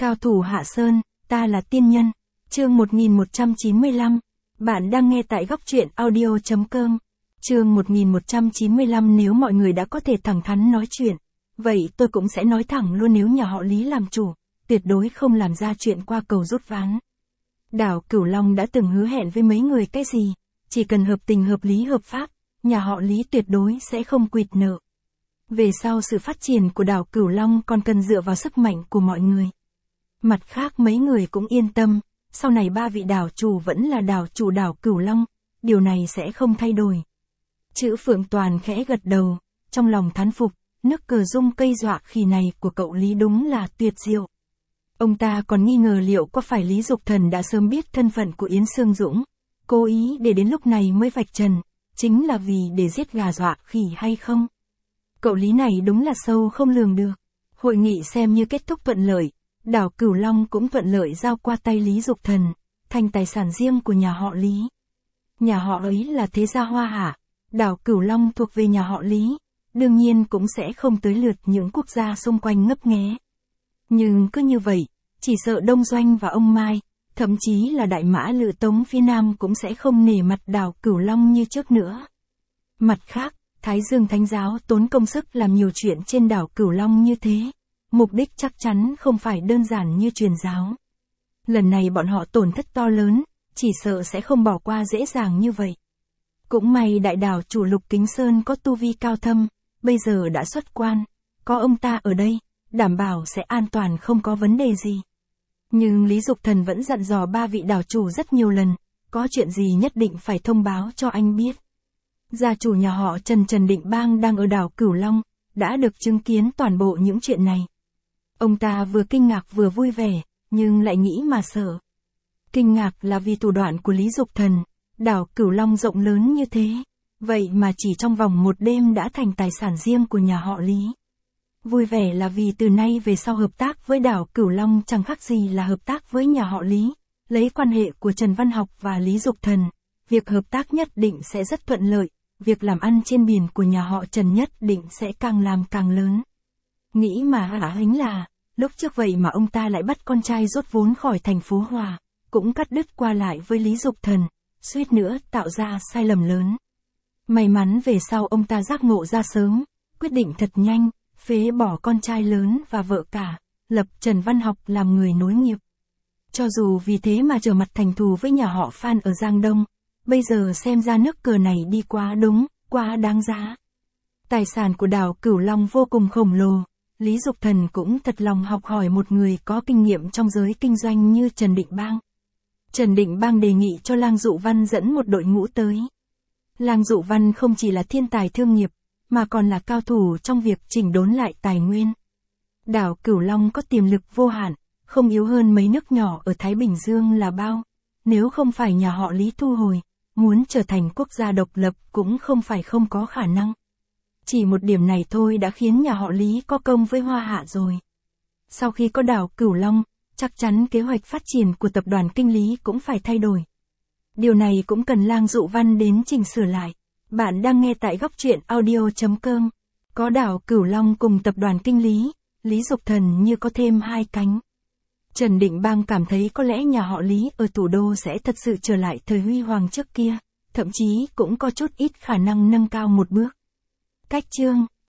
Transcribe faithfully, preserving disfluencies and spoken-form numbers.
Cao thủ Hạ Sơn, ta là tiên nhân. Chương một nghìn một trăm chín mươi lăm. Bạn đang nghe tại góc truyện audio chấm com. Chương một nghìn một trăm chín mươi lăm. Nếu mọi người đã có thể thẳng thắn nói chuyện, vậy tôi cũng sẽ nói thẳng luôn, nếu nhà họ Lý làm chủ, tuyệt đối không làm ra chuyện qua cầu rút ván. Đảo Cửu Long đã từng hứa hẹn với mấy người cái gì, chỉ cần hợp tình hợp lý hợp pháp, nhà họ Lý tuyệt đối sẽ không quỵt nợ. Về sau sự phát triển của đảo Cửu Long còn cần dựa vào sức mạnh của mọi người. Mặt khác mấy người cũng yên tâm, sau này ba vị đảo chủ vẫn là đảo chủ đảo Cửu Long, điều này sẽ không thay đổi. Chữ Phượng Toàn khẽ gật đầu, trong lòng thán phục, nước cờ rung cây dọa khỉ này của cậu Lý đúng là tuyệt diệu. Ông ta còn nghi ngờ liệu có phải Lý Dục Thần đã sớm biết thân phận của Yến Xương Dũng, cố ý để đến lúc này mới vạch trần, chính là vì để giết gà dọa khỉ hay không? Cậu Lý này đúng là sâu không lường được. Hội nghị xem như kết thúc thuận lợi, đảo Cửu Long cũng thuận lợi giao qua tay Lý Dục Thần, thành tài sản riêng của nhà họ Lý. Nhà họ ấy là thế gia Hoa Hạ, đảo Cửu Long thuộc về nhà họ Lý, đương nhiên cũng sẽ không tới lượt những quốc gia xung quanh ngấp nghé. Nhưng cứ như vậy, chỉ sợ Đông Doanh và ông Mai, thậm chí là Đại Mã Lự Tống phía Nam cũng sẽ không nể mặt đảo Cửu Long như trước nữa. Mặt khác, Thái Dương Thánh Giáo tốn công sức làm nhiều chuyện trên đảo Cửu Long như thế, mục đích chắc chắn không phải đơn giản như truyền giáo. Lần này bọn họ tổn thất to lớn, chỉ sợ sẽ không bỏ qua dễ dàng như vậy. Cũng may đại đảo chủ Lục Kính Sơn có tu vi cao thâm, bây giờ đã xuất quan, có ông ta ở đây, đảm bảo sẽ an toàn không có vấn đề gì. Nhưng Lý Dục Thần vẫn dặn dò ba vị đảo chủ rất nhiều lần, có chuyện gì nhất định phải thông báo cho anh biết. Gia chủ nhà họ Trần Trần Định Bang đang ở đảo Cửu Long, đã được chứng kiến toàn bộ những chuyện này. Ông ta vừa kinh ngạc vừa vui vẻ, nhưng lại nghĩ mà sợ. Kinh ngạc là vì thủ đoạn của Lý Dục Thần, đảo Cửu Long rộng lớn như thế, vậy mà chỉ trong vòng một đêm đã thành tài sản riêng của nhà họ Lý. Vui vẻ là vì từ nay về sau hợp tác với đảo Cửu Long chẳng khác gì là hợp tác với nhà họ Lý, lấy quan hệ của Trần Văn Học và Lý Dục Thần, việc hợp tác nhất định sẽ rất thuận lợi, việc làm ăn trên biển của nhà họ Trần nhất định sẽ càng làm càng lớn. Nghĩ mà hả hính là, lúc trước vậy mà ông ta lại bắt con trai rút vốn khỏi thành phố Hòa, cũng cắt đứt qua lại với Lý Dục Thần, suýt nữa tạo ra sai lầm lớn. May mắn về sau ông ta giác ngộ ra sớm, quyết định thật nhanh, phế bỏ con trai lớn và vợ cả, lập Trần Văn Học làm người nối nghiệp. Cho dù vì thế mà trở mặt thành thù với nhà họ Phan ở Giang Đông, bây giờ xem ra nước cờ này đi quá đúng, quá đáng giá. Tài sản của đảo Cửu Long vô cùng khổng lồ, Lý Dục Thần cũng thật lòng học hỏi một người có kinh nghiệm trong giới kinh doanh như Trần Định Bang. Trần Định Bang đề nghị cho Lang Dụ Văn dẫn một đội ngũ tới. Lang Dụ Văn không chỉ là thiên tài thương nghiệp, mà còn là cao thủ trong việc chỉnh đốn lại tài nguyên. Đảo Cửu Long có tiềm lực vô hạn, không yếu hơn mấy nước nhỏ ở Thái Bình Dương là bao. Nếu không phải nhà họ Lý thu hồi, muốn trở thành quốc gia độc lập cũng không phải không có khả năng. Chỉ một điểm này thôi đã khiến nhà họ Lý có công với Hoa Hạ rồi. Sau khi có đảo Cửu Long, chắc chắn kế hoạch phát triển của tập đoàn Kinh Lý cũng phải thay đổi. Điều này cũng cần Lang Dụ Văn đến chỉnh sửa lại. Bạn đang nghe tại góc truyện audio chấm com. Có đảo Cửu Long cùng tập đoàn Kinh Lý, Lý Dục Thần như có thêm hai cánh. Trần Định Bang cảm thấy có lẽ nhà họ Lý ở thủ đô sẽ thật sự trở lại thời huy hoàng trước kia, thậm chí cũng có chút ít khả năng nâng cao một bước. Cách chương